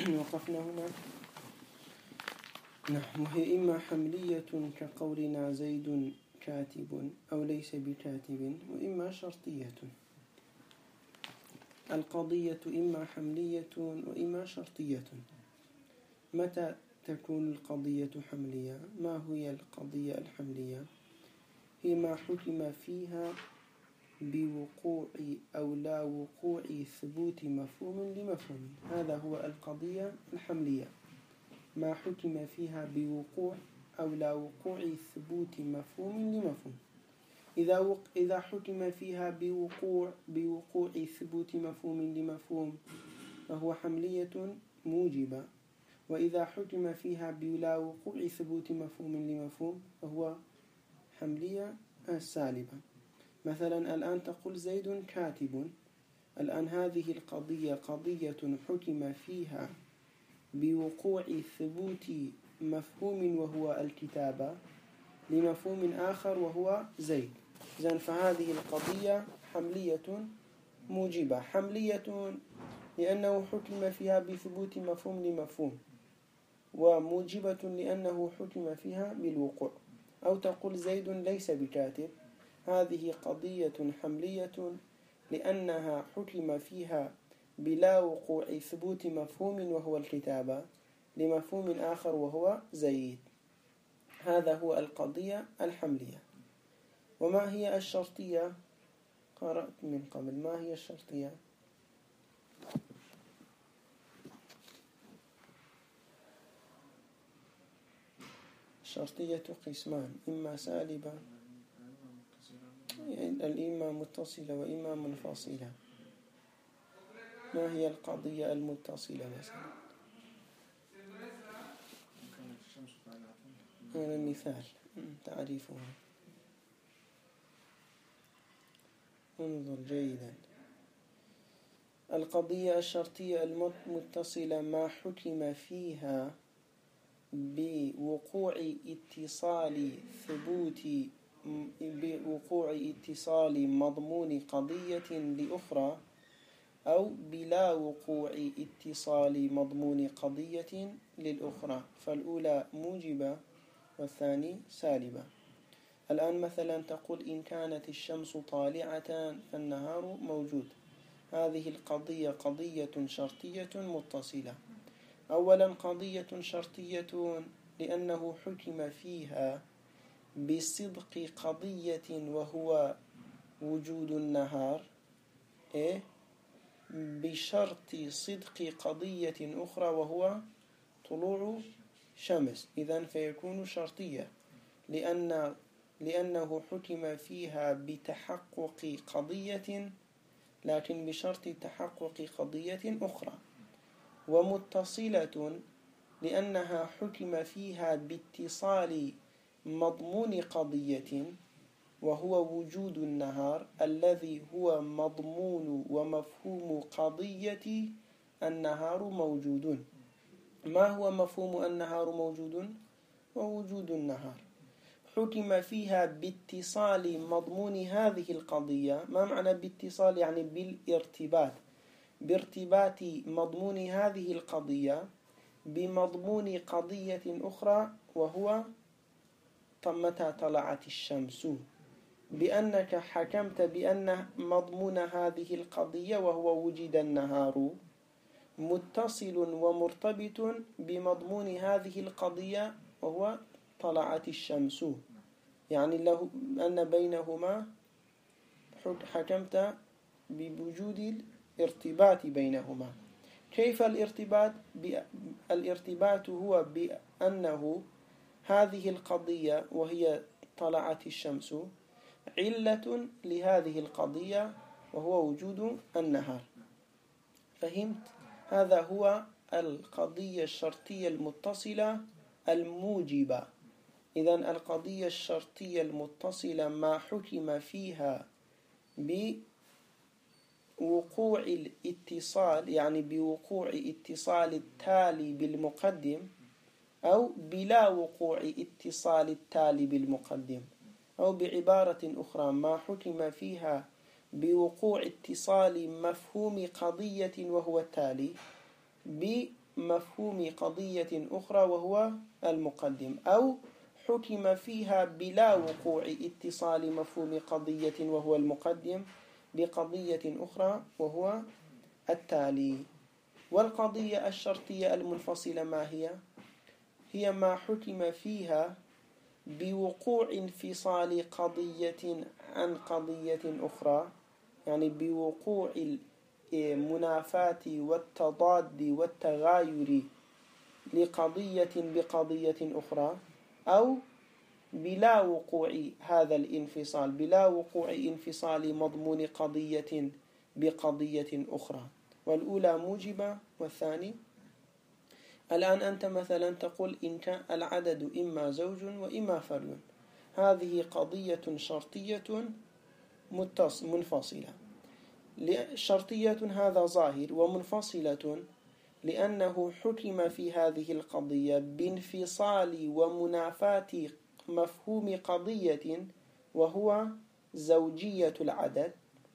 وقفنا هنا. نعم. وهي إما حملية كقولنا زيد كاتب أو ليس بكاتب، وإما شرطية. القضية إما حملية وإما شرطية. متى تكون القضية حملية؟ ما هي القضية الحملية؟ هي ما حكم فيها بوقوع أو لا وقوع ثبوت مفهوم لمفهوم. هذا هو القضية الحملية، ما حكم فيها بوقوع أو لا وقوع ثبوت مفهوم لمفهوم. إذا حكم فيها بوقوع ثبوت مفهوم لمفهوم فهو حملية موجبة، وإذا حكم فيها بلا وقوع ثبوت مفهوم لمفهوم فهو حملية سالبة. مثلا الآن تقول زيد كاتب، الآن هذه القضية قضية حكم فيها بوقوع ثبوت مفهوم وهو الكتابة لمفهوم آخر وهو زيد. إذن فهذه القضية حملية موجبة. حملية لأنه حكم فيها بثبوت مفهوم لمفهوم، وموجبة لأنه حكم فيها بالوقوع. أو تقول زيد ليس بكاتب، هذه قضية حملية لأنها حكم فيها بلا وقوع ثبوت مفهوم وهو الكتابة لمفهوم آخر وهو زيد. هذا هو القضية الحملية. وما هي الشرطية؟ قرأت من قبل. ما هي الشرطية؟ الشرطية قسمان، إما سالبة، الإما متصلة وإما منفصلة. ما هي القضية المتصلة مثلا؟ هذا المثال تعريفها. انظر جيدا. القضية الشرطية المتصلة ما حكم فيها بوقوع اتصال مضمون قضية لأخرى، أو بلا وقوع اتصال مضمون قضية للأخرى. فالأولى موجبة والثاني سالبة. الآن مثلا تقول إن كانت الشمس طالعة فالنهار موجود. هذه القضية قضية شرطية متصلة. أولا قضية شرطية لأنه حكم فيها بصدق قضية وهو وجود النهار، بشرط صدق قضية أخرى وهو طلوع شمس. إذن فيكون شرطية لأنه حكم فيها بتحقق قضية لكن بشرط تحقق قضية أخرى. ومتصلة لأنها حكم فيها باتصال مضمون قضية وهو وجود النهار الذي هو مضمون ومفهوم قضية النهار موجود. ما هو مفهوم النهار موجود؟ ووجود النهار. حكم فيها باتصال مضمون هذه القضية. ما معنى باتصال؟ يعني بالارتباط، بارتباط مضمون هذه القضية بمضمون قضية أخرى وهو متى طلعت الشمس، بأنك حكمت بأن مضمون هذه القضية وهو وجد النهار متصل ومرتبط بمضمون هذه القضية وهو طلعت الشمس، يعني له أن بينهما حكمت بوجود الارتباط بينهما. كيف الارتباط؟ الارتباط هو بأنه هذه القضية وهي طلعت الشمس علة لهذه القضية وهو وجود النهار. فهمت؟ هذا هو القضية الشرطية المتصلة الموجبة. إذن القضية الشرطية المتصلة ما حكم فيها بوقوع الاتصال، يعني بوقوع اتصال التالي بالمقدم، أو بلا وقوع اتصال التالي بالمقدم. أو بعبارة أخرى ما حكم فيها بوقوع اتصال مفهوم قضية وهو التالي مفهوم قضية أخرى وهو المقدم، أو حكم فيها بلا وقوع اتصال مفهوم قضية وهو المقدم بقضية أخرى وهو التالي. والقضية الشرطية المنفصلة ما هي؟ هي ما حكم فيها بوقوع انفصال قضية عن قضية أخرى، يعني بوقوع المنافاة والتضاد والتغاير لقضية بقضية أخرى، أو بلا وقوع هذا الانفصال، بلا وقوع انفصال مضمون قضية بقضية أخرى. والأولى موجبة والثاني. الآن أنت مثلا تقول إن العدد إما زوج وإما فرد، هذه قضية شرطية منفصلة. شرطية هذا ظاهر، ومنفصلة لأنه حكم في هذه القضية بانفصال ومنافاة مفهوم قضية وهو زوجية العدد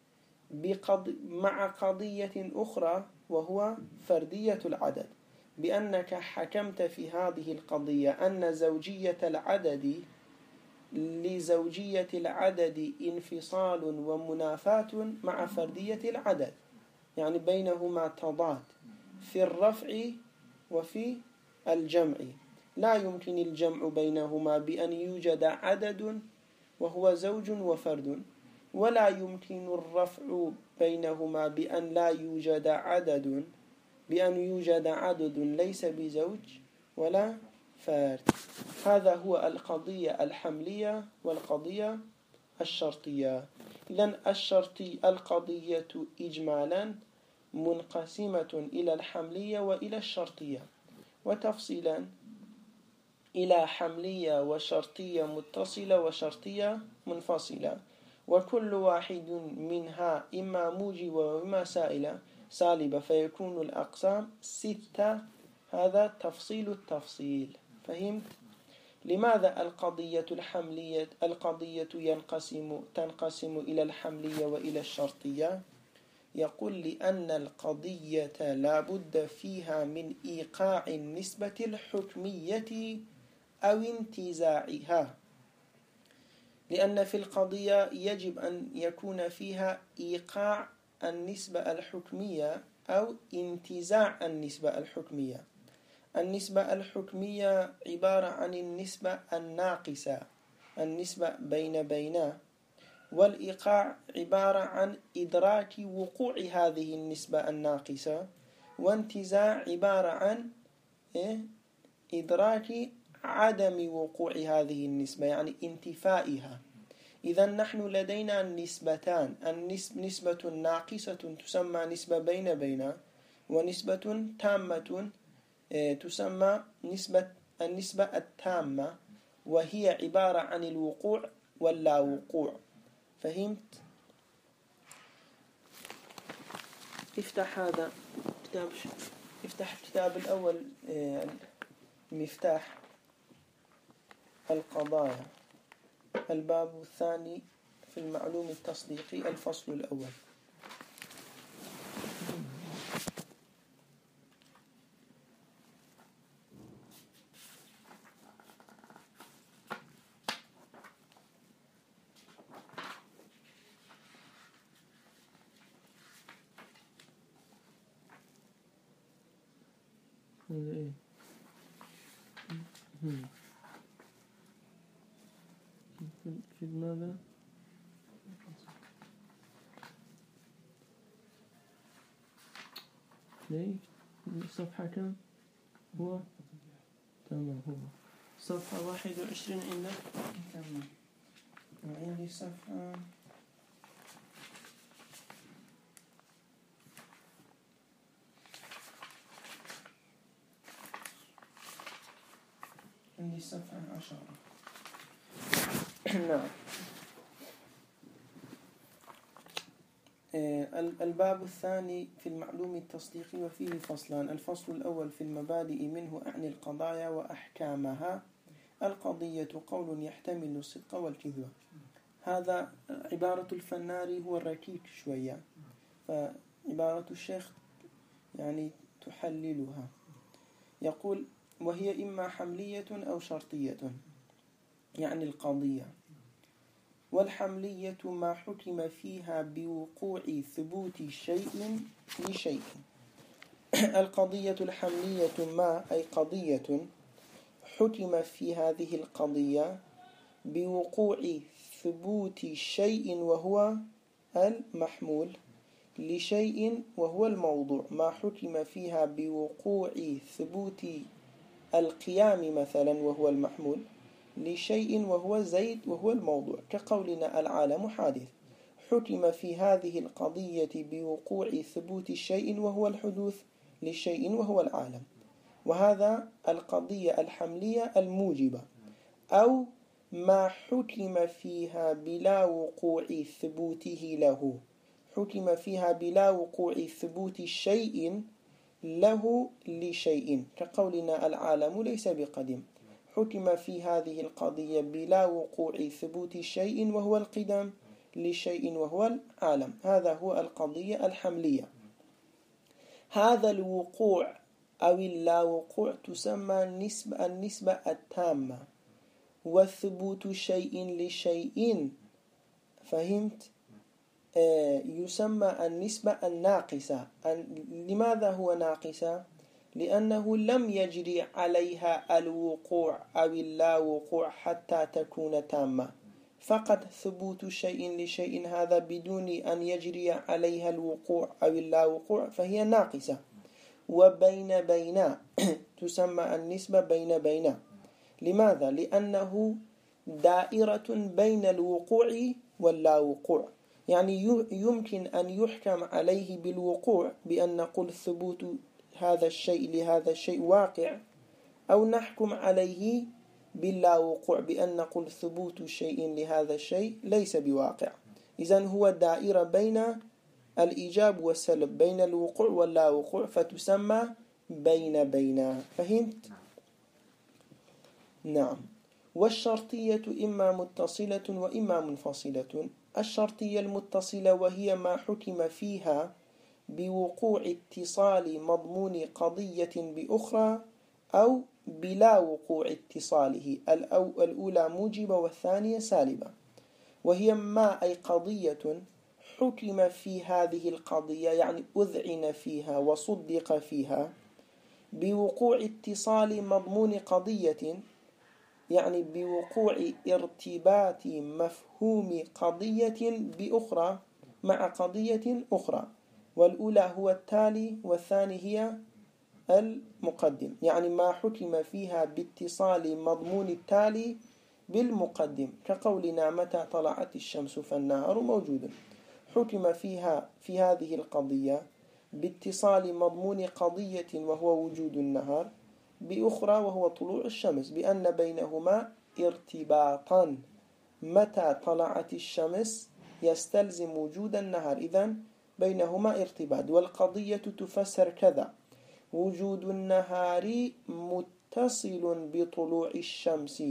مع قضية أخرى وهو فردية العدد، بأنك حكمت في هذه القضية أن زوجية العدد لزوجية العدد انفصال ومنافاة مع فردية العدد، يعني بينهما تضاد في الرفع وفي الجمع. لا يمكن الجمع بينهما بأن يوجد عدد وهو زوج وفرد، ولا يمكن الرفع بينهما بأن لا يوجد عدد، بأن يوجد عدد ليس بزوج ولا فرد. هذا هو القضية الحملية والقضية الشرطية. إذن القضية إجمالا منقسمة إلى الحملية وإلى الشرطية، وتفصيلا إلى حملية وشرطية متصلة وشرطية منفصلة، وكل واحد منها إما موجب وإما سالبة، فيكون الأقسام 6. هذا تفصيل التفصيل. فهمت؟ لماذا القضية تنقسم إلى الحملية وإلى الشرطية؟ يقول لأن القضية لا بد فيها من إيقاع النسبة الحكمية أو انتزاعها، لأن في القضية يجب أن يكون فيها إيقاع النسبة الحكمية أو انتزاع النسبة الحكمية. النسبة الحكمية عبارة عن النسبة الناقصة، النسبة بين، والإيقاع عبارة عن إدراك وقوع هذه النسبة الناقصة، وانتزاع عبارة عن إدراك عدم وقوع هذه النسبة، يعني انتفائها. إذا نحن لدينا نسبتان، نسبة ناقصة تسمى نسبة بين، ونسبة تامة تسمى النسبة التامة، وهي عبارة عن الوقوع واللا وقوع. فهمت؟ افتح هذا كتاب، افتح الكتاب الأول، مفتاح القضايا، الباب الثاني في المعلوم التصديقي، الفصل الأول. في ماذا؟ ليه؟ الصفحة كم؟ هو تمام، هو صفحة 21 عندك؟ تمام. وعندي صفحة عندي صفحة 10. نعم. الباب الثاني في المعلوم التصديقي وفيه فصلان. الفصل الأول في المبادئ منه أعني القضايا وأحكامها. القضية قول يحتمل الصدق والكذب. هذا عبارة الفناري هو الركيك شوية، فعبارة الشيخ يعني تحللها. يقول وهي إما حملية أو شرطية، يعني القضية. والحملية ما حكم فيها بوقوع ثبوت شيء لشيء. القضية الحملية ما أي قضية حكم في هذه القضية بوقوع ثبوت شيء وهو المحمول لشيء وهو الموضوع. ما حكم فيها بوقوع ثبوت القيام مثلا وهو المحمول لشيء وهو زيد وهو الموضوع، كقولنا العالم حادث. حكم في هذه القضية بوقوع ثبوت الشيء وهو الحدوث لشيء وهو العالم. وهذا القضية الحملية الموجبة. أو ما حكم فيها بلا وقوع ثبوته له، حكم فيها بلا وقوع ثبوت شيء له لشيء، كقولنا العالم ليس بقديم. حكم في هذه القضية بلا وقوع ثبوت شيء وهو القدم لشيء وهو العالم. هذا هو القضية الحملية. هذا الوقوع أو اللا وقوع تسمى النسبة التامة. وثبوت شيء لشيء، فهمت؟ يسمى النسبة الناقصة. لماذا هو ناقصة؟ لأنه لم يجري عليها الوقوع أو اللا وقوع حتى تكون تامة. فقط ثبوت شيء لشيء هذا بدون أن يجري عليها الوقوع أو اللا وقوع فهي ناقصة. وبين بين تسمى النسبة بين بين. لماذا؟ لأنه دائرة بين الوقوع واللا وقوع. يعني يمكن أن يحكم عليه بالوقوع بأن نقول ثبوت هذا الشيء لهذا الشيء واقع، أو نحكم عليه باللا وقوع بأن نقول ثبوت شيء لهذا الشيء ليس بواقع. إذن هو دائرة بين الإيجاب والسلب، بين الوقوع واللا وقوع، فتسمى بين بين. فهمت؟ نعم. والشرطية إما متصلة وإما منفصلة. الشرطية المتصلة وهي ما حكم فيها بوقوع اتصال مضمون قضية بأخرى أو بلا وقوع اتصاله. الأولى موجبة والثانية سالبة. وهي ما أي قضية حكم في هذه القضية، يعني أذعن فيها وصدق فيها بوقوع اتصال مضمون قضية، يعني بوقوع ارتباط مفهوم قضية بأخرى مع قضية أخرى. والأولى هو التالي والثاني هي المقدم. يعني ما حكم فيها باتصال مضمون التالي بالمقدم، كقولنا متى طلعت الشمس فالنهار موجود. حكم فيها في هذه القضية باتصال مضمون قضية وهو وجود النهار بأخرى وهو طلوع الشمس، بأن بينهما ارتباطا. متى طلعت الشمس يستلزم وجود النهار، إذن بينهما ارتباط. والقضية تفسر كذا: وجود النهار متصل بطلوع الشمس.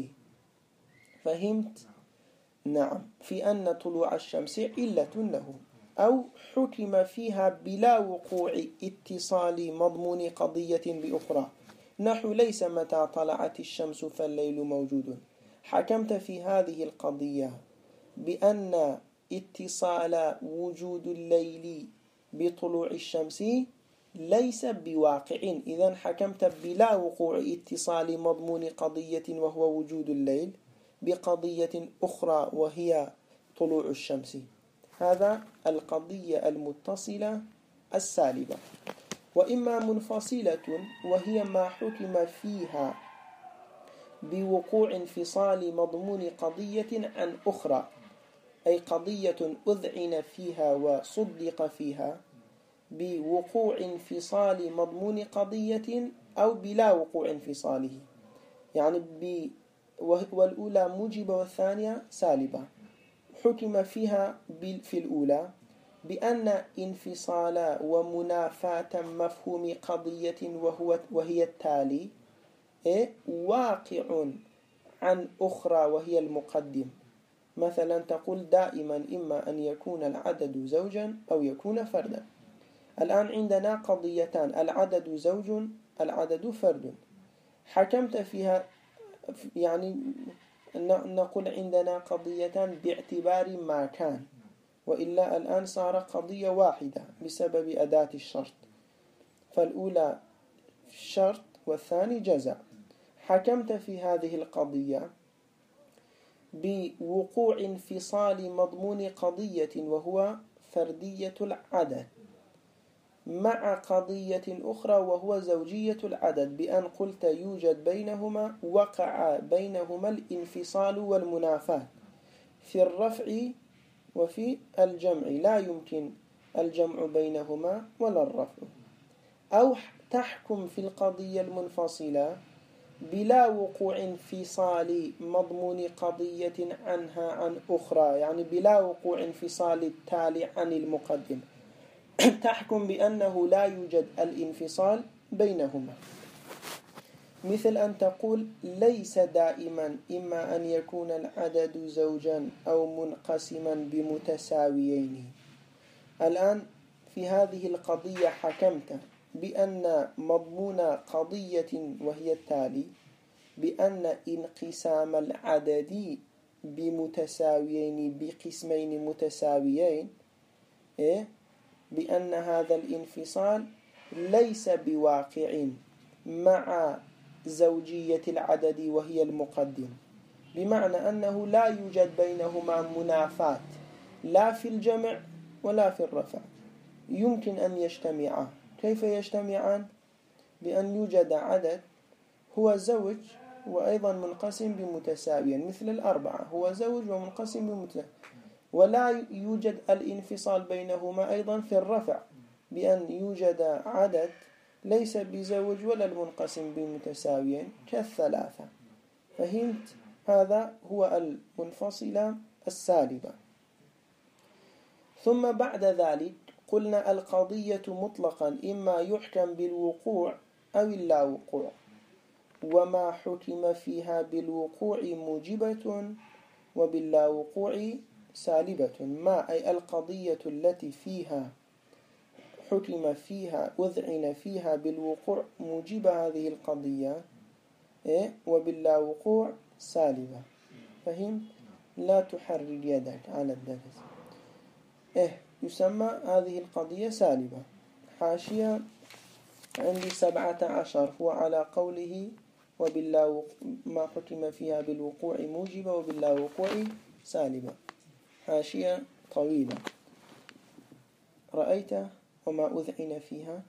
فهمت؟ نعم. في أن طلوع الشمس علة له. أو حكم فيها بلا وقوع اتصال مضمون قضية بأخرى، نحو ليس متى طلعت الشمس فالليل موجود. حكمت في هذه القضية بأن اتصال وجود الليل بطلوع الشمس ليس بواقع، إذن حكمت بلا وقوع اتصال مضمون قضية وهو وجود الليل بقضية أخرى وهي طلوع الشمس. هذا القضية المتصلة السالبة. وإما منفصلة وهي ما حكم فيها بوقوع انفصال مضمون قضية عن أخرى، أي قضية أذعن فيها وصدق فيها بوقوع انفصال مضمون قضية أو بلا وقوع انفصاله. يعني والأولى موجبة والثانية سالبة. حكم فيها في الأولى بأن انفصال ومنافاة مفهوم قضية وهي التالي واقع عن أخرى وهي المقدم. مثلا تقول دائما إما أن يكون العدد زوجا أو يكون فردا. الآن عندنا قضيتان: العدد زوج العدد فرد. حكمت فيها، يعني نقول عندنا قضيتان باعتبار ما كان، وإلا الآن صار قضية واحدة بسبب أداة الشرط، فالأولى شرط والثاني جزاء. حكمت في هذه القضية بوقوع انفصال مضمون قضية وهو فردية العدد مع قضية أخرى وهو زوجية العدد، بأن قلت يوجد بينهما، وقع بينهما الانفصال والمنافاة في الرفع وفي الجمع، لا يمكن الجمع بينهما ولا الرفع. أو تحكم في القضية المنفصلة بلا وقوع انفصال مضمون قضية عنها عن أخرى، يعني بلا وقوع انفصال التالي عن المقدم، تحكم بأنه لا يوجد الانفصال بينهما. مثل أن تقول ليس دائما إما أن يكون العدد زوجا أو منقسما بمتساويين. الآن في هذه القضية حكمت بأن مضمون قضية وهي التالي، بأن انقسام العدد بمتساويين بقسمين متساويين، بأن هذا الانفصال ليس بواقع مع زوجية العدد وهي المقدم، بمعنى أنه لا يوجد بينهما منافاة لا في الجمع ولا في الرفع، يمكن أن يجتمعا. كيف يجتمعان؟ بأن يوجد عدد هو زوج وأيضا منقسم بمتساويين، مثل الأربعة هو زوج ومنقسم بمتساويين، ولا يوجد الانفصال بينهما أيضا في الرفع، بأن يوجد عدد ليس بزوج ولا المنقسم بمتساويين كالثلاثة. فهمت؟ هذا هو المنفصلة السالبة. ثم بعد ذلك قلنا القضية مطلقا إما يحكم بالوقوع أو اللا وقوع، وما حكم فيها بالوقوع موجبة وباللا وقوع سالبة. ما أي القضية التي فيها حكم فيها أذعن فيها بالوقوع موجبة هذه القضية، وباللا وقوع سالبة. فهم؟ لا تحرك يدك على الدرس. يسمى هذه القضية سالبة. حاشية عندي 17 هو على قوله وباللا ما حكم فيها بالوقوع موجبة وباللا وقوع سالبة. حاشية طويلة. رأيت وما أذعن فيها؟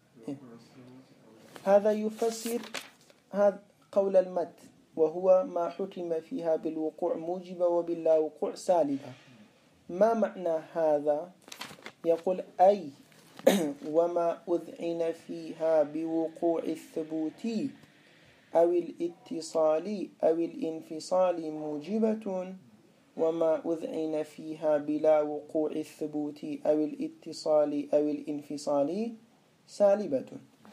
هذا يفسر هذا قول المت، وهو ما حكم فيها بالوقوع موجبة وباللا وقوع سالبة. ما معنى هذا؟ يقول أي وما أذعن فيها بوقوع الثبوت أو الاتصال أو الانفصال موجبة، وما أذعن فيها بلا وقوع الثبوت أو الاتصال أو الانفصال سالبة.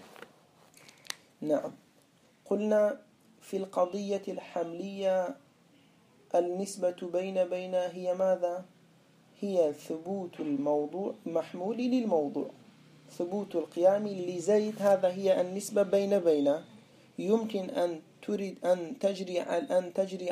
نعم، قلنا في القضية الحملية النسبة بين هي ماذا؟ هي ثبوت الموضوع محمول للموضوع، ثبوت القيام لزيد، هذا هي النسبة بين. يمكن أن تريد أن تجري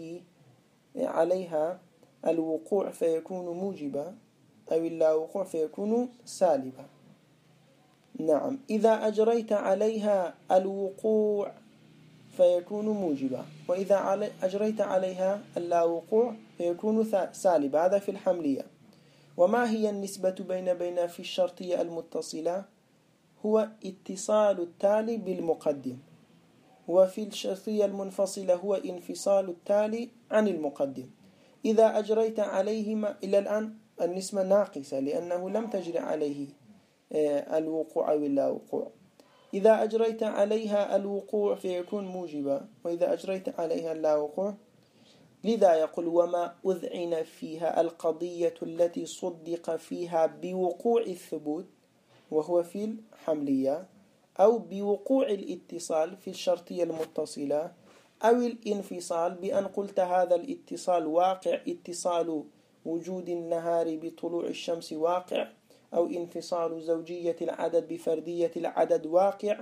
عليها الوقوع فيكون موجبا، أو اللا وقوع فيكون سالبا. نعم، إذا أجريت عليها الوقوع فيكون موجبا، وإذا أجريت عليها اللا وقوع فيكون سالبا. هذا في الحملية. وما هي النسبة بين في الشرطية المتصلة؟ هو اتصال التالي بالمقدم. وفي الشرطية المنفصلة هو انفصال التالي عن المقدم. إذا أجريت عليهما إلى الآن النسبة ناقصة لأنه لم تجري عليه الوقوع أو اللا وقوع. إذا أجريت عليها الوقوع فيكون موجبا، وإذا أجريت عليها اللا وقوع. لذا يقول وما أذعن فيها القضية التي صدق فيها بوقوع الثبوت وهو في الحملية، أو بوقوع الاتصال في الشرطية المتصلة، أو الانفصال بأن قلت هذا الاتصال واقع، اتصال وجود النهار بطلوع الشمس واقع، أو انفصال زوجية العدد بفردية العدد واقع،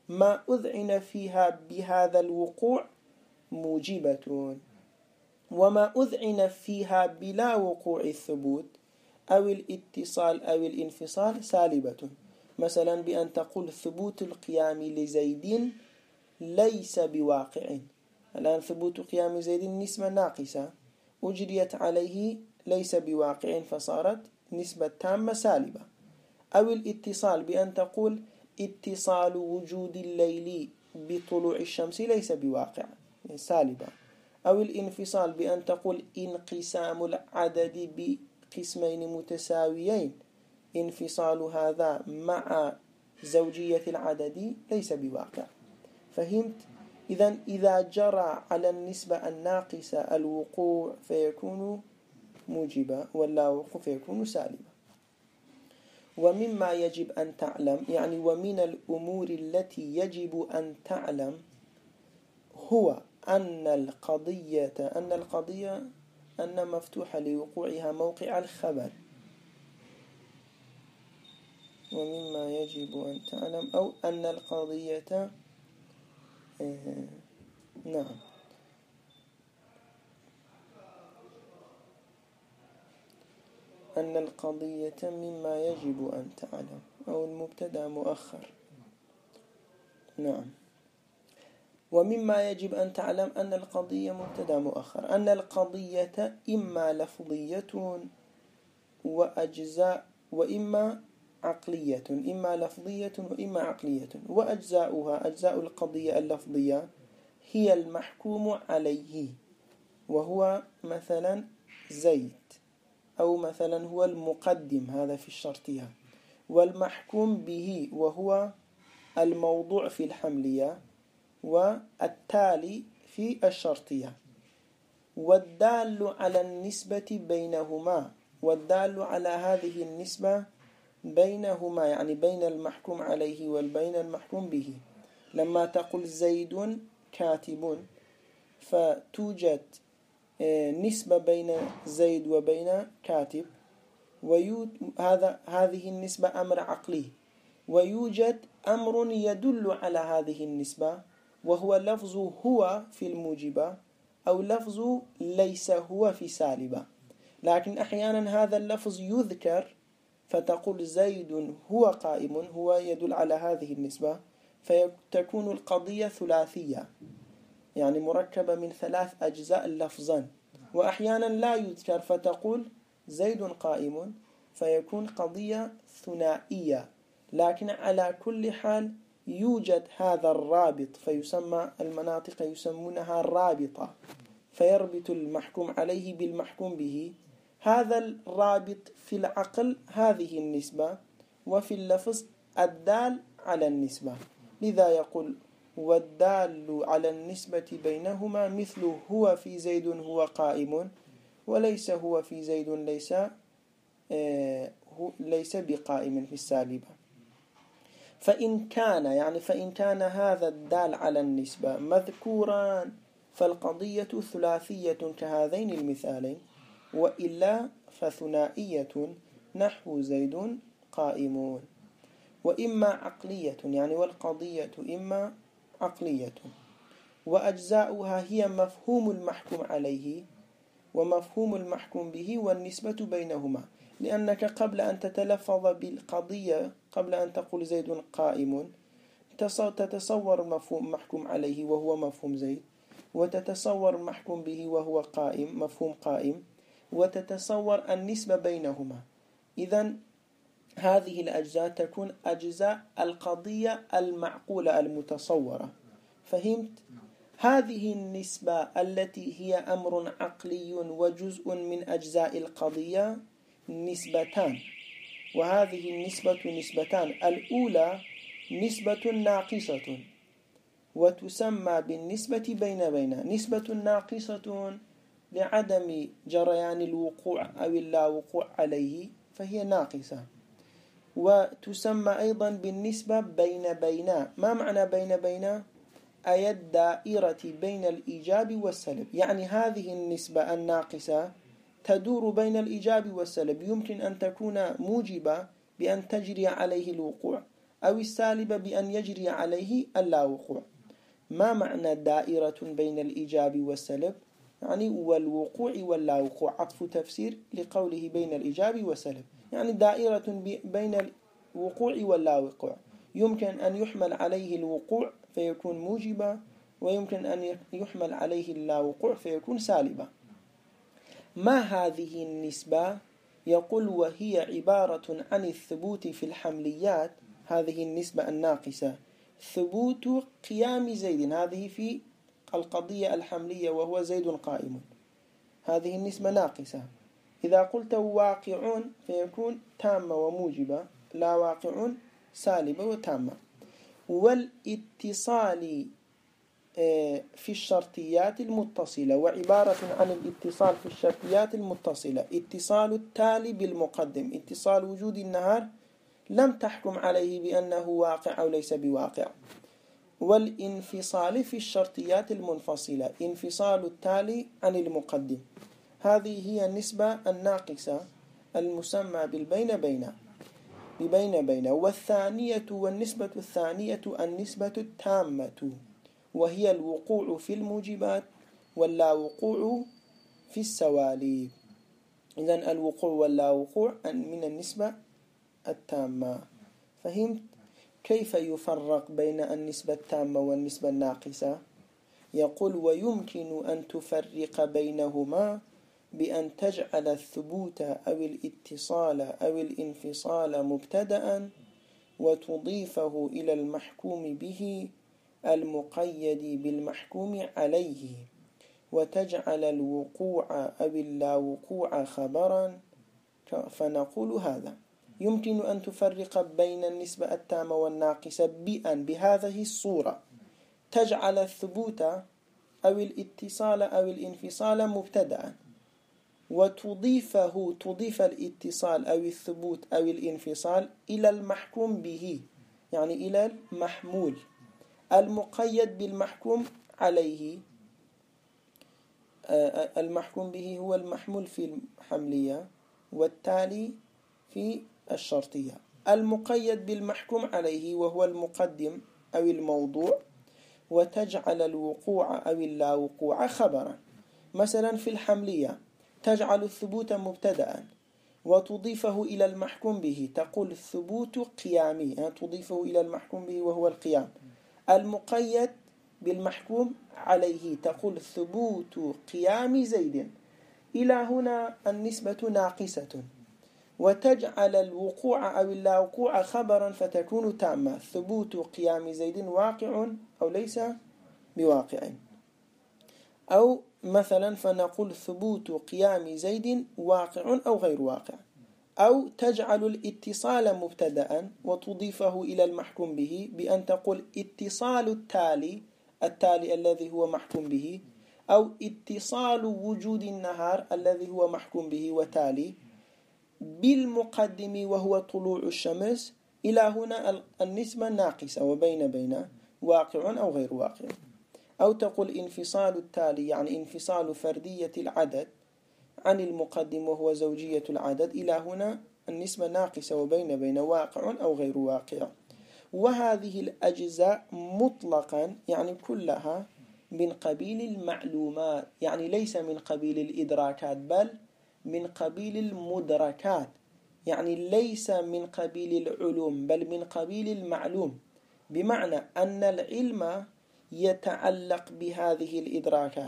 ما أذعن فيها بهذا الوقوع موجبة، وما أذعن فيها بلا وقوع الثبوت أو الاتصال أو الانفصال سالبة. مثلا بأن تقول ثبوت القيام لزيد ليس بواقع. الآن ثبوت قيام زيد نسبة ناقصة أجريت عليه ليس بواقع فصارت نسبة تامة سالبة. أو الاتصال بأن تقول اتصال وجود الليل بطلوع الشمس ليس بواقع سالبة. أو الانفصال بأن تقول انقسام العدد بقسمين متساويين انفصال هذا مع زوجية العدد ليس بواقع. فهمت؟ إذن إذا جرى على النسبة الناقصة الوقوع فيكون موجبا ولا وقوع فيكون سالبا. ومما يجب أن تعلم يعني ومن الأمور التي يجب أن تعلم هو أن القضية أن مفتوحة لوقوعها موقع الخبر. ومما يجب أن تعلم أو أن القضية نعم أن القضية مما يجب أن تعلم أو المبتدأ مؤخر. نعم ومما يجب أن تعلم أن القضية مبتدأ مؤخر أن القضية إما لفظية وأجزاء وإما عقلية إما لفظية وإما عقلية وأجزاؤها أجزاء القضية اللفظية هي المحكوم عليه وهو مثلا زيد أو مثلا هو المقدم هذا في الشرطية والمحكوم به وهو الموضوع في الحملية والتالي في الشرطية والدال على النسبة بينهما والدال على هذه النسبة بينهما يعني بين المحكوم عليه والبين المحكوم به. لما تقول زيد كاتب فتوجد نسبة بين زيد وبين كاتب هذه النسبة أمر عقلي ويوجد أمر يدل على هذه النسبة وهو لفظ هو في الموجبة أو لفظ ليس هو في سالبة. لكن أحيانا هذا اللفظ يذكر فتقول زيد هو قائم هو يدل على هذه النسبة فتكون القضية ثلاثية يعني مركبة من 3 أجزاء لفظا. وأحيانا لا يذكر فتقول زيد قائم فيكون قضية ثنائية. لكن على كل حال يوجد هذا الرابط فيسمى المناطق يسمونها الرابطة فيربط المحكوم عليه بالمحكوم به. هذا الرابط في العقل هذه النسبة وفي اللفظ الدال على النسبة. لذا يقول والدال على النسبة بينهما مثل هو في زيد هو قائم وليس هو في زيد ليس بقائم في السالبة. فإن كان هذا الدال على النسبة مذكورا فالقضية ثلاثية كهذين المثالين وإلا فثنائية نحو زيد قائمون. وإما عقلية يعني والقضية إما عقلية وأجزاؤها هي مفهوم المحكوم عليه ومفهوم المحكوم به والنسبة بينهما. لأنك قبل أن تتلفظ بالقضية قبل أن تقول زيد قائم تتصور مفهوم محكوم عليه وهو مفهوم زيد وتتصور محكوم به وهو قائم مفهوم قائم وتتصور النسبة بينهما. إذن هذه الأجزاء تكون أجزاء القضية المعقولة المتصورة. فهمت؟ هذه النسبة التي هي أمر عقلي وجزء من أجزاء القضية نسبتان وهذه النسبة نسبتان. الأولى نسبة ناقصة وتسمى بالنسبة بين نسبة ناقصة لعدم جريان الوقوع أو اللا وقوع عليه فهي ناقصة. وتسمى أيضا بالنسبة بين ما معنى بين أي الدائرة بين الإيجاب والسلب. يعني هذه النسبة الناقصة تدور بين الإيجاب والسلب يمكن أن تكون موجبة بأن تجري عليه الوقوع أو السالبة بأن يجري عليه اللاوقوع. ما معنى دائرة بين الإيجاب والسلب؟ يعني والوقوع واللاوقوع، عطف تفسير لقوله بين الإيجاب والسلب، يعني دائرة بين الوقوع واللاوقوع، يمكن أن يحمل عليه الوقوع فيكون موجبا، ويمكن أن يحمل عليه اللاوقوع فيكون سالبا. ما هذه النسبة؟ يقول وهي عبارة عن الثبوت في الحمليات. هذه النسبة الناقصة ثبوت قيام زيد، هذه في القضية الحملية وهو زيد قائم، هذه النسبة ناقصة. إذا قلت واقعون فيكون تامة وموجبة، لا واقعون سالبة وتامة. والاتصال في الشرطيات المتصلة، وعبارة عن الاتصال في الشرطيات المتصلة اتصال التالي بالمقدم، اتصال وجود النهار لم تحكم عليه بأنه واقع أو ليس بواقع. والانفصال في الشرطيات المنفصلة انفصال التالي عن المقدم. هذه هي النسبة الناقصة المسمى ببين بين. والثانية والنسبة الثانية النسبة التامة، وهي الوقوع في الموجبات واللا وقوع في السوالب. إذن الوقوع واللا وقوع من النسبة التامة. فهمت كيف يفرق بين النسبة التامة والنسبة الناقصة؟ يقول ويمكن أن تفرق بينهما بأن تجعل الثبوت أو الاتصال أو الانفصال مبتدأ وتضيفه إلى المحكوم به المقيد بالمحكوم عليه، وتجعل الوقوع أو اللا وقوع خبرا. فنقول هذا يمكن أن تفرق بين النسبة التامة والناقصة بهذه الصورة: تجعل الثبوت أو الاتصال أو الانفصال مبتدأ، تضيف الاتصال أو الثبوت أو الانفصال إلى المحكوم به، يعني إلى المحمول المقيد بالمحكوم عليه. المحكوم به هو المحمول في الحملية والتالي في الشرطية، المقيد بالمحكوم عليه وهو المقدم أو الموضوع، وتجعل الوقوع أو اللا وقوع خبرا. مثلا في الحملية تجعل الثبوت مبتدأ وتضيفه إلى المحكوم به، تقول الثبوت قيامي، يعني تضيفه إلى المحكوم به وهو القيام. المقيد بالمحكوم عليه تقول ثبوت قيام زيد. إلى هنا النسبة ناقصة. وتجعل الوقوع أو اللا وقوع خبرا فتكون تامة: ثبوت قيام زيد واقع أو ليس بواقع. أو مثلا فنقول ثبوت قيام زيد واقع أو غير واقع. أو تجعل الاتصال مبتدأ وتضيفه إلى المحكوم به بأن تقول اتصال التالي الذي هو محكوم به، أو اتصال وجود النهار الذي هو محكوم به وتالي بالمقدم وهو طلوع الشمس. إلى هنا النسبة ناقصة وبين واقع أو غير واقع. أو تقول انفصال التالي، يعني انفصال فردية العدد عن المقدم وهو زوجية العدد. إلى هنا النسبة ناقصة وبين واقع أو غير واقع. وهذه الأجزاء مطلقا يعني كلها من قبيل المعلومات، يعني ليس من قبيل الإدراكات بل من قبيل المدركات، يعني ليس من قبيل العلوم بل من قبيل المعلوم، بمعنى أن العلم يتعلق بهذه الإدراكات،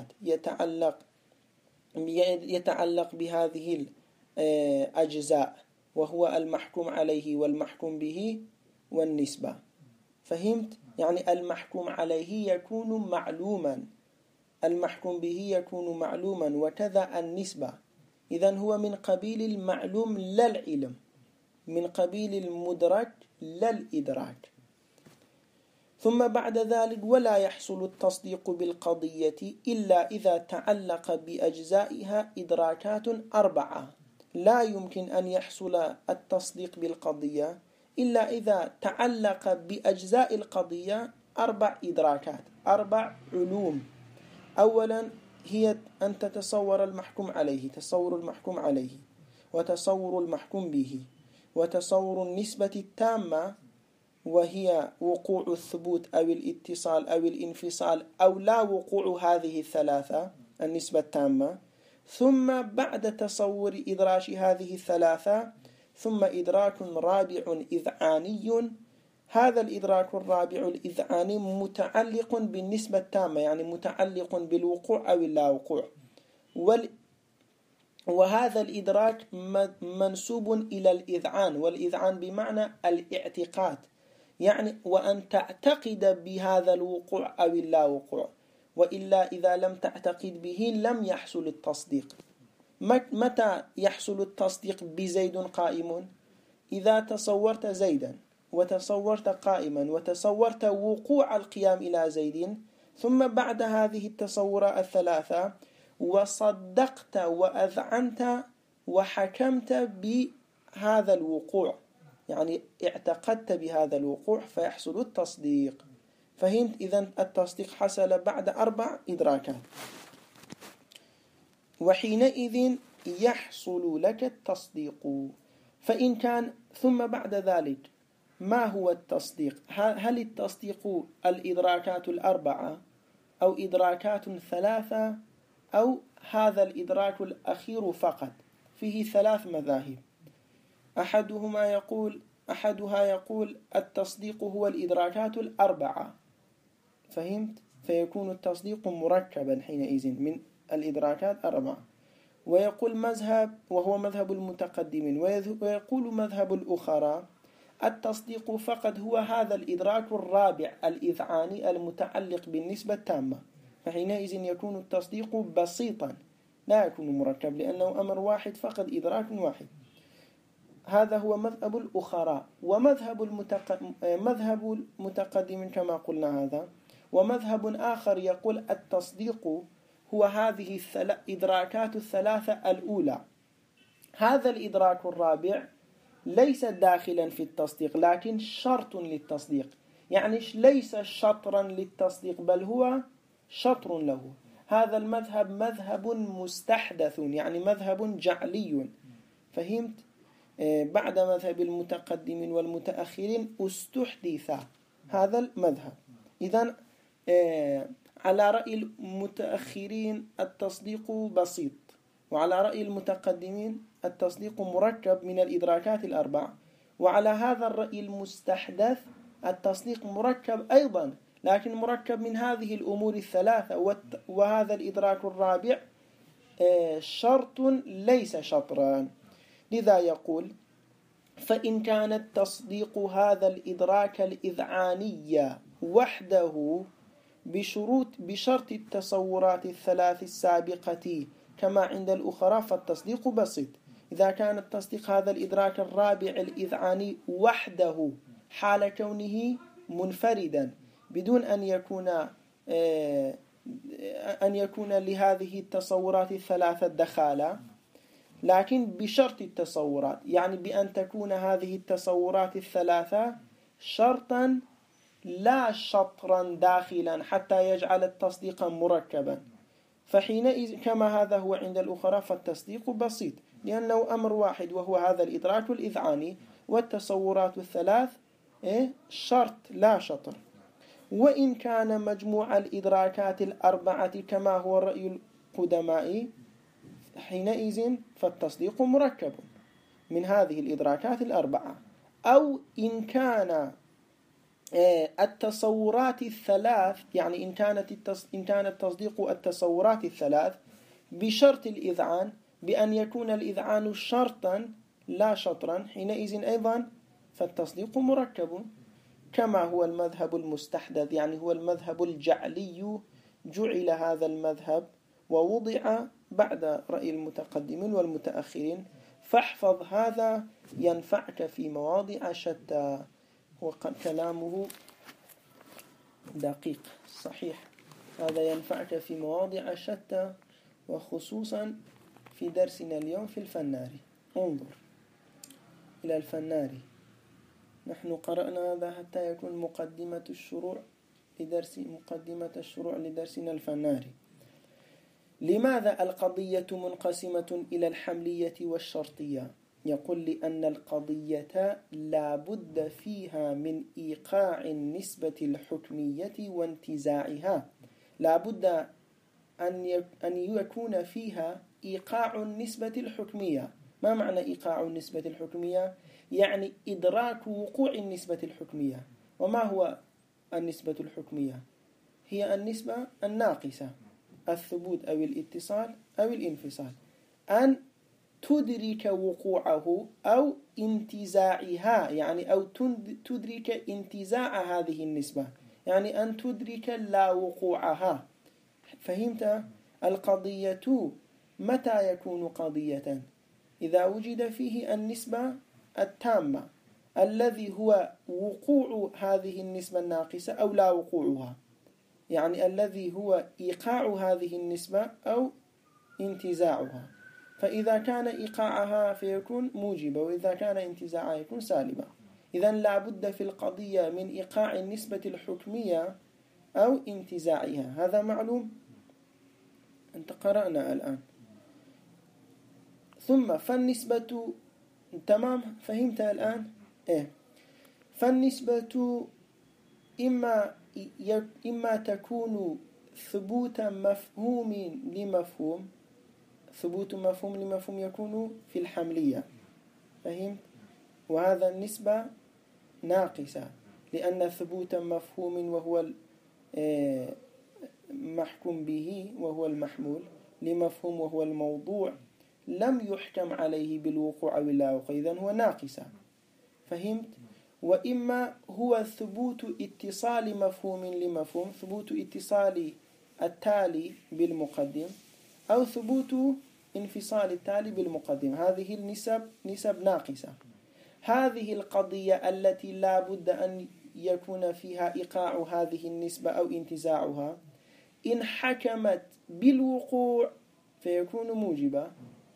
يتعلق بهذه الأجزاء، وهو المحكوم عليه والمحكوم به والنسبة. فهمت؟ يعني المحكوم عليه يكون معلوما، المحكوم به يكون معلوما، وكذا النسبة. إذن هو من قبيل المعلوم لا العلم، من قبيل المدرك لا الإدراك. ثم بعد ذلك ولا يحصل التصديق بالقضية إلا إذا تعلق بأجزائها إدراكات 4. لا يمكن أن يحصل التصديق بالقضية إلا إذا تعلق بأجزاء القضية 4 إدراكات، 4 علوم. أولا هي أن تتصور المحكوم عليه، تصور المحكوم عليه، وتصور المحكوم به، وتصور النسبة التامة، وهي وقوع الثبوت أو الاتصال أو الانفصال أو لا وقوع هذه الثلاثة النسبة التامة، ثم بعد تصور إدراج هذه الثلاثة ثم إدراك رابع إذعاني. هذا الإدراك الرابع الإذعاني متعلق بالنسبة التامة، يعني متعلق بالوقوع أو اللا وقوع، وهذا الإدراك منسوب إلى الإذعان، والإذعان بمعنى الاعتقاد، يعني وأن تعتقد بهذا الوقوع أو اللا وقوع، وإلا إذا لم تعتقد به لم يحصل التصديق. متى يحصل التصديق بزيد قائم؟ إذا تصورت زيدا وتصورت قائما وتصورت وقوع القيام إلى زيد، ثم بعد هذه التصورات الثلاثة وصدقت وأذعنت وحكمت بهذا الوقوع، يعني اعتقدت بهذا الوقوع، فيحصل التصديق. فهمت؟ إذن التصديق حصل بعد 4 إدراكات، وحينئذ يحصل لك التصديق. فإن كان ثم بعد ذلك ما هو التصديق؟ هل التصديق الإدراكات 4 أو إدراكات 3 أو هذا الإدراك الأخير فقط؟ فيه 3 مذاهب. أحدها يقول التصديق هو الإدراكات 4. فهمت؟ فيكون التصديق مركبا حينئذ من الإدراكات 4. ويقول مذهب، وهو مذهب المتقدمين، ويقول مذهب الأخرى التصديق فقط هو هذا الإدراك الرابع الإذعاني المتعلق بالنسبة التامة، فحينئذ يكون التصديق بسيطا لا يكون مركب، لأنه أمر واحد فقط، إدراك واحد. هذا هو مذهب الأخرى. ومذهب مذهب المتقدمين كما قلنا هذا. ومذهب آخر يقول التصديق هو هذه الإدراكات الثلاثة الأولى. هذا الإدراك الرابع ليس داخلا في التصديق لكن شرط للتصديق، يعني ليس شطرا للتصديق بل هو شطر له. هذا المذهب مذهب مستحدث، يعني مذهب جعلي. فهمت؟ بعد مذهب المتقدمين والمتأخرين استحدث هذا المذهب. إذن على رأي المتأخرين التصديق بسيط، وعلى رأي المتقدمين التصديق مركب من الإدراكات 4. وعلى هذا الرأي المستحدث التصديق مركب أيضا، لكن مركب من هذه الأمور الثلاثة، وهذا الإدراك الرابع شرط ليس شطرا. لذا يقول فإن كان التصديق هذا الإدراك الإذعاني وحده بشرط التصورات الثلاث السابقة كما عند الأخرى فالتصديق بسيط. إذا كان التصديق هذا الإدراك الرابع الإذعاني وحده حال كونه منفردا بدون أن يكون لهذه التصورات الثلاثة دخالة، لكن بشرط التصورات، يعني بأن تكون هذه التصورات الثلاثة شرطا لا شطرا داخلا حتى يجعل التصديق مركبا، فحينئذ كما هذا هو عند الأخرى فالتصديق بسيط، لأنه أمر واحد وهو هذا الإدراك الإذعاني، والتصورات الثلاث شرط لا شطر. وإن كان مجموع الإدراكات 4 كما هو الرأي القدماء حينئذ فالتصديق مركب من هذه الإدراكات 4. أو إن كان التصورات الثلاث، يعني إن كان التصديق التصورات الثلاث بشرط الإذعان، بأن يكون الإذعان شرطا لا شطرا، حينئذ أيضا فالتصديق مركب كما هو المذهب المستحدث، يعني هو المذهب الجعلي. جعل هذا المذهب ووضع بعد رأي المتقدمين والمتأخرين، فاحفظ هذا ينفعك في مواضع شتى. وكلامه دقيق صحيح، هذا ينفعك في مواضع شتى، وخصوصا في درسنا اليوم في الفناري. انظر إلى الفناري، نحن قرأنا هذا حتى يكون مقدمة الشروع لدرسنا الفناري. لماذا القضية منقسمة إلى الحملية والشرطية؟ يقول لأن القضية لا بد فيها من إيقاع النسبة الحكمية وانتزاعها. لا بد أن يكون فيها إيقاع النسبة الحكمية. ما معنى إيقاع النسبة الحكمية؟ يعني إدراك وقوع النسبة الحكمية. وما هو النسبة الحكمية؟ هي النسبة الناقصة، الثبوت أو الاتصال أو الانفصال، أن تدرك وقوعه أو انتزاعها، يعني أو تدرك انتزاع هذه النسبة، يعني أن تدرك لا وقوعها. فهمت؟ القضية متى يكون قضية؟ إذا وجد فيه النسبة التامة الذي هو وقوع هذه النسبة الناقصة أو لا وقوعها، يعني الذي هو إيقاع هذه النسبة أو انتزاعها. فإذا كان إيقاعها فيكون موجبة، وإذا كان انتزاعها يكون سالبة. إذن لا بد في القضية من إيقاع النسبة الحكمية أو انتزاعها. هذا معلوم؟ أنت قرأنا الآن. ثم فالنسبة، تمام، فهمت الآن؟ إيه؟ فالنسبة إما تكون ثبوت مفهوم لمفهوم. ثبوت مفهوم لمفهوم يكون في الحملية، فهمت؟ وهذا النسبة ناقصة، لأن ثبوت مفهوم وهو محكوم به وهو المحمول لمفهوم وهو الموضوع لم يحكم عليه بالوقوع أو لا وقوع، إذن هو ناقصة، فهمت؟ وإما هو ثبوت اتصال مفهوم لمفهوم، ثبوت اتصال التالي بالمقدم، أو ثبوت انفصال التالي بالمقدم. هذه نسب ناقصة. هذه القضية التي لا بد أن يكون فيها إيقاع هذه النسبة أو انتزاعها، إن حكمت بالوقوع فيكون موجبة،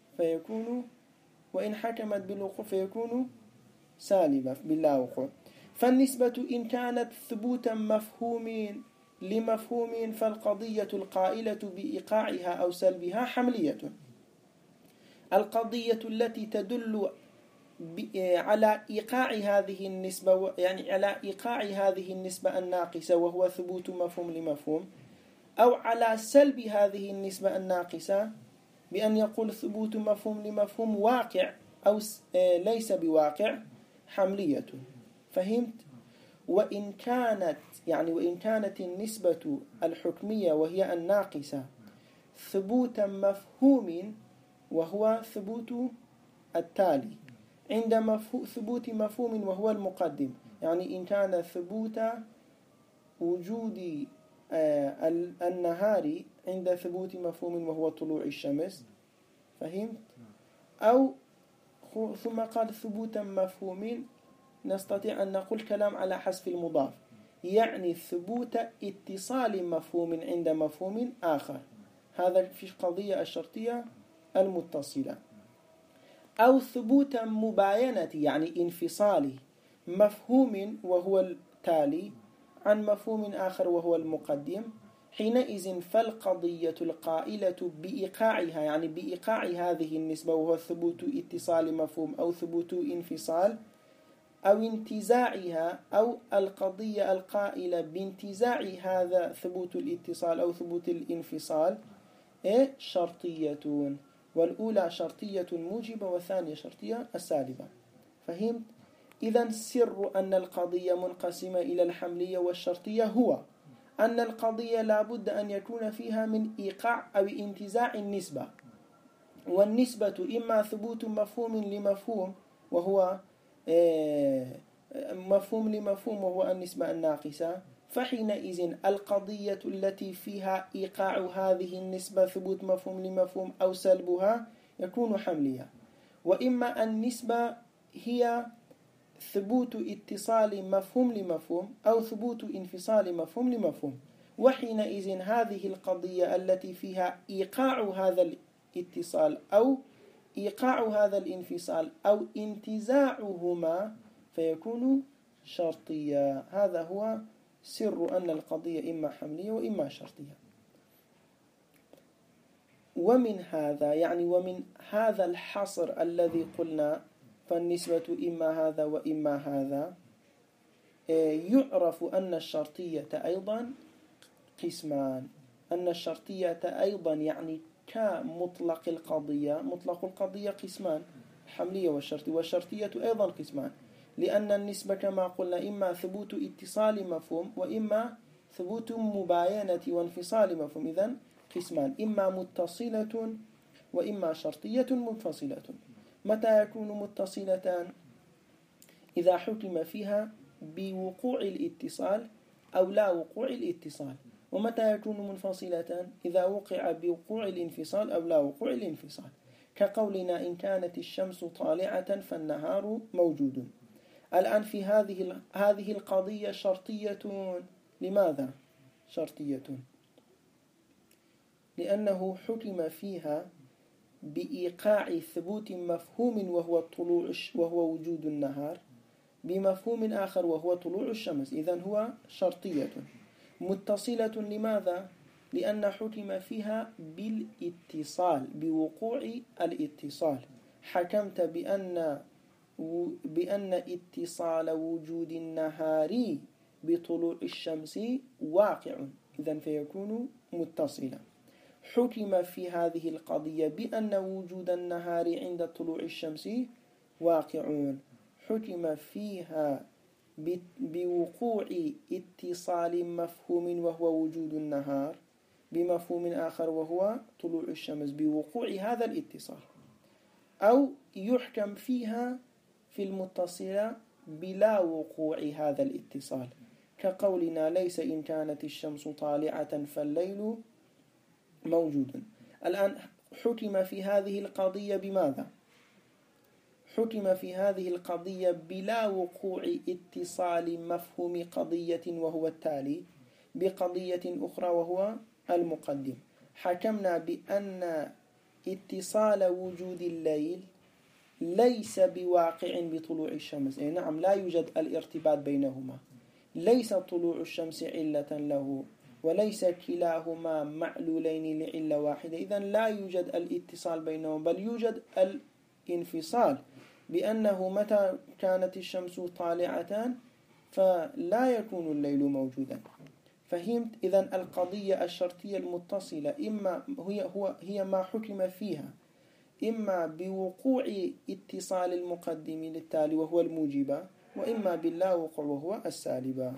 وإن حكمت بالوقوع فيكون سالبة باللا وقوع. فالنسبة إن كانت ثبوتا مفهوم لمفهوم فالقضية القائلة بإيقاعها أو سلبها حملية. القضية التي تدل على إيقاع هذه النسبة، يعني على إيقاع هذه النسبة الناقصة وهو ثبوت مفهوم لمفهوم، أو على سلب هذه النسبة الناقصة بأن يقول ثبوت مفهوم لمفهوم واقع أو ليس بواقع، حملية. فهمت؟ وإن كانت النسبة الحكمية وهي الناقصة ثبوت مفهوم وهو ثبوت التالي عند ثبوت مفهوم وهو المقدم، يعني إن كان ثبوت وجود النهار عند ثبوت مفهوم وهو طلوع الشمس، فهمت؟ أو ثم قال ثبوت مفهوم، نستطيع أن نقول كلام على حسب المضاف، يعني ثبوت اتصال مفهوم عند مفهوم آخر. هذا في القضية الشرطية المتصلة. أو ثبوت مباينة، يعني انفصال مفهوم وهو التالي عن مفهوم آخر وهو المقدم. حينئذ فالقضية القائلة بإيقاعها، يعني بإيقاع هذه النسبة وهو ثبوت اتصال مفهوم أو ثبوت انفصال أو انتزاعها، أو القضية القائلة بانتزاع هذا ثبوت الاتصال أو ثبوت الانفصال، شرطية. والأولى شرطية موجبة والثانية شرطية السالبة. فهمت؟ إذن سر أن القضية منقسمة إلى الحملية والشرطية هو أن القضية لا بد أن يكون فيها من إيقاع أو انتزاع النسبة، والنسبة إما ثبوت مفهوم لمفهوم وهو مفهوم لمفهوم وهو النسبة الناقصة، فحينئذ القضية التي فيها إيقاع هذه النسبة ثبوت مفهوم لمفهوم أو سلبها يكون حملية. وإما النسبة هي ثبوت اتصال مفهوم لمفهوم أو ثبوت انفصال مفهوم لمفهوم، وحينئذ هذه القضية التي فيها إيقاع هذا الاتصال أو إيقاع هذا الانفصال أو انتزاعهما فيكون شرطية. هذا هو سر أن القضية إما حملية وإما شرطية. ومن هذا، يعني ومن هذا الحصر الذي قلنا فالنسبة إما هذا وإما هذا. يعرف أن الشرطية أيضا قسمان. أن الشرطية أيضا يعني كمطلق القضية. مطلق القضية قسمان، الحملية والشرطية، والشرطية أيضا قسمان، لأن النسبة كما قلنا إما ثبوت اتصال مفهوم وإما ثبوت مباينة وانفصال مفهوم. إذن قسمان، إما متصلة وإما شرطية منفصلة. متى يكون متصلتان؟ إذا حكم فيها بوقوع الاتصال أو لا وقوع الاتصال. ومتى يكون منفصلتان؟ إذا وقع بوقوع الانفصال أو لا وقوع الانفصال، كقولنا إن كانت الشمس طالعة فالنهار موجود. الآن في هذه القضية شرطية. لماذا شرطية؟ لأنه حكم فيها بإيقاع ثبوت مفهوم وهو الطلوع وهو وجود النهار بمفهوم آخر وهو طلوع الشمس. إذن هو شرطية. متصلة لماذا؟ لأن حكم فيها بالاتصال، بوقوع الاتصال. حكمت بأن اتصال وجود النهار بطلوع الشمس واقع، إذن فيكون متصلا. حكم في هذه القضية بأن وجود النهار عند طلوع الشمس واقع. حكم فيها بوقوع اتصال مفهوم وهو وجود النهار بمفهوم آخر وهو طلوع الشمس بوقوع هذا الاتصال. أو يحكم فيها في المتصلة بلا وقوع هذا الاتصال، كقولنا ليس إن كانت الشمس طالعة فالليل موجود. الآن حكم في هذه القضية بماذا؟ حكم في هذه القضية بلا وقوع اتصال مفهوم قضية وهو التالي بقضية أخرى وهو المقدم. حكمنا بأن اتصال وجود الليل ليس بواقع بطلوع الشمس. نعم، لا يوجد الارتباط بينهما. ليس طلوع الشمس علة له، وليس كلاهما معلولين لعلة واحدة. إذن لا يوجد الاتصال بينهما، بل يوجد الانفصال، بأنه متى كانت الشمس طالعة فلا يكون الليل موجودا. فهمت؟ إذن القضية الشرطية المتصلة إما هي ما حكم فيها إما بوقوع اتصال المقدم للتالي وهو الموجب، وإما باللا وقوع وهو السالب.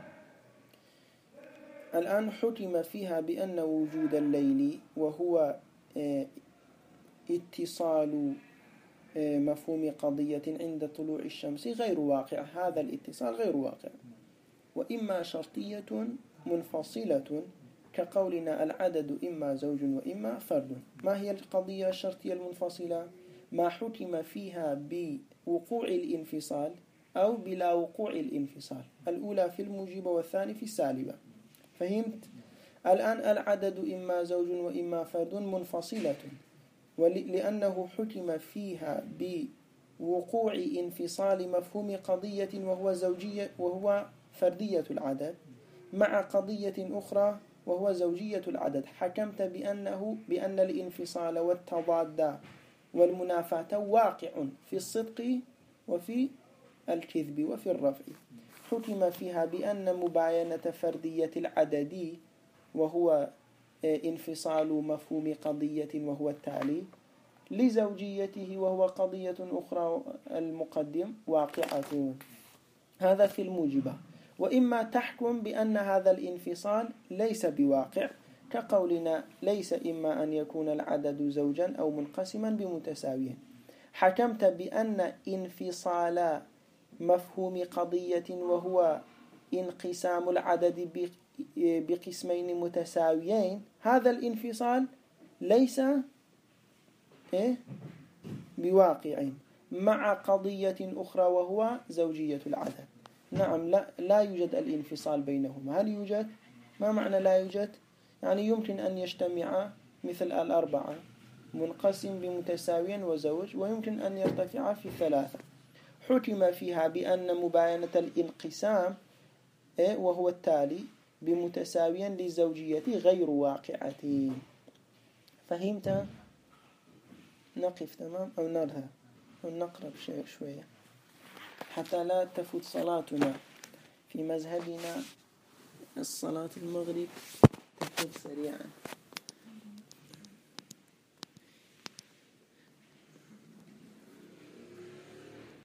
الآن حكم فيها بأن وجود الليل وهو اتصال مفهوم قضية عند طلوع الشمس غير واقع. هذا الاتصال غير واقع. وإما شرطية منفصلة، كقولنا العدد إما زوج وإما فرد. ما هي القضية الشرطية المنفصلة؟ ما حكم فيها بوقوع الانفصال أو بلا وقوع الانفصال. الأولى في الموجبة والثاني في السالبة. فهمت؟ الآن العدد إما زوج وإما فرد منفصلة، لأنه حكم فيها بوقوع انفصال مفهوم قضية وهو زوجية وهو فردية العدد مع قضية أخرى وهو زوجية العدد. حكمت بأن الانفصال والتضاد والمنافاة واقع في الصدق وفي الكذب وفي الرفع. حكم فيها بأن مباينة فردية العدد وهو انفصال مفهوم قضية وهو التالي لزوجيته وهو قضية أخرى المقدم واقعة. هذا في الموجبة. وإما تحكم بأن هذا الانفصال ليس بواقع، كقولنا ليس إما أن يكون العدد زوجا أو منقسما بمتساويين. حكمت بأن انفصال مفهوم قضية وهو انقسام العدد بقسمين متساويين، هذا الانفصال ليس بواقع مع قضية أخرى وهو زوجية العدد. نعم، لا يوجد الانفصال بينهما. هل يوجد؟ ما معنى لا يوجد؟ يعني يمكن أن يجتمع مثل الأربعة منقسم بمتساويين وزوج، ويمكن أن يرتفع في الثلاثة. حكم فيها بأن مباينة الانقسام وهو التالي بمتساويين للزوجية غير واقعة. فهمت؟ نقف تمام أو نرها؟ نقرب شوية حتى لا تفوت صلاتنا. في مذهبنا الصلاة المغرب تفوت سريعا.